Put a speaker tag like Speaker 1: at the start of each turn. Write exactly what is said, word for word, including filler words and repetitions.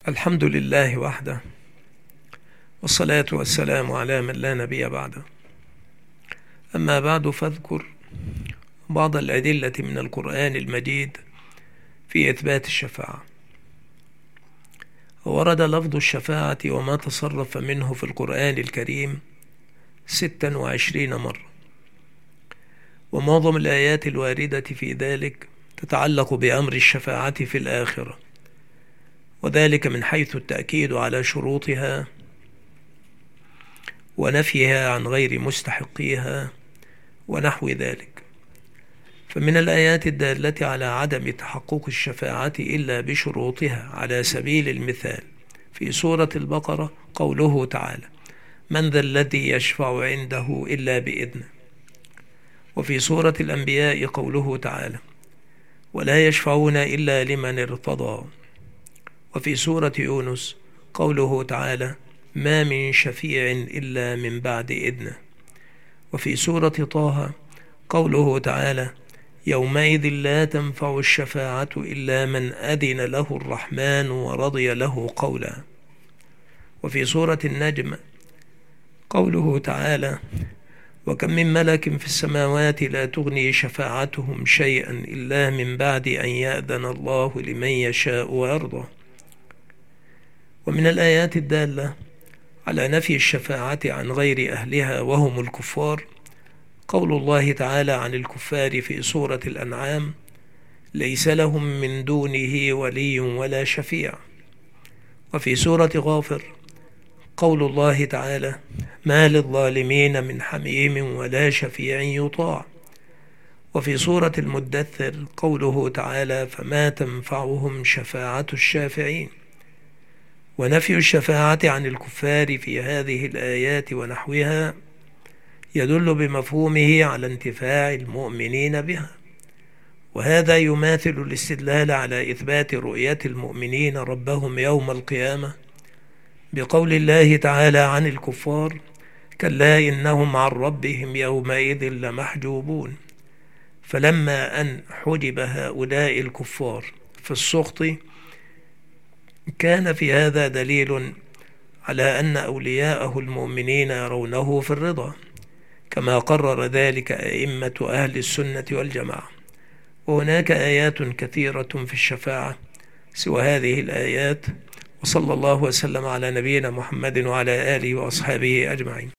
Speaker 1: الحمد لله وحده، والصلاة والسلام على من لا نبي بعده. أما بعد، فاذكر بعض الأدلة من القرآن المجيد في إثبات الشفاعة. ورد لفظ الشفاعة وما تصرف منه في القرآن الكريم ستا وعشرين مرة، ومعظم الآيات الواردة في ذلك تتعلق بأمر الشفاعة في الآخرة، وذلك من حيث التأكيد على شروطها ونفيها عن غير مستحقيها ونحو ذلك. فمن الآيات الدالة على عدم تحقق الشفاعة إلا بشروطها على سبيل المثال في سورة البقرة قوله تعالى: من ذا الذي يشفع عنده إلا بإذنه. وفي سورة الأنبياء قوله تعالى: ولا يشفعون إلا لمن ارتضى. وفي سورة يونس قوله تعالى: ما من شفيع إلا من بعد إذنه. وفي سورة طه قوله تعالى: يومئذ لا تنفع الشفاعة إلا من أذن له الرحمن ورضي له قولا. وفي سورة النجم قوله تعالى: وكم من ملك في السماوات لا تغني شفاعتهم شيئا إلا من بعد أن يأذن الله لمن يشاء ويرضى. ومن الآيات الدالة على نفي الشفاعة عن غير أهلها وهم الكفار قول الله تعالى عن الكفار في سورة الأنعام: ليس لهم من دونه ولي ولا شفيع. وفي سورة غافر قول الله تعالى: ما للظالمين من حميم ولا شفيع يطاع. وفي سورة المدثر قوله تعالى: فما تنفعهم شفاعة الشافعين. ونفي الشفاعة عن الكفار في هذه الآيات ونحوها يدل بمفهومه على انتفاع المؤمنين بها، وهذا يماثل الاستدلال على إثبات رؤية المؤمنين ربهم يوم القيامة بقول الله تعالى عن الكفار: كلا إنهم عن ربهم يومئذ لمحجوبون. فلما أن حجب هؤلاء الكفار في السخط كان في هذا دليل على أن أولياءه المؤمنين يرونه في الرضا، كما قرر ذلك أئمة أهل السنة والجماعة. وهناك آيات كثيرة في الشفاعة سوى هذه الآيات، وصلى الله وسلم على نبينا محمد وعلى آله وأصحابه أجمعين.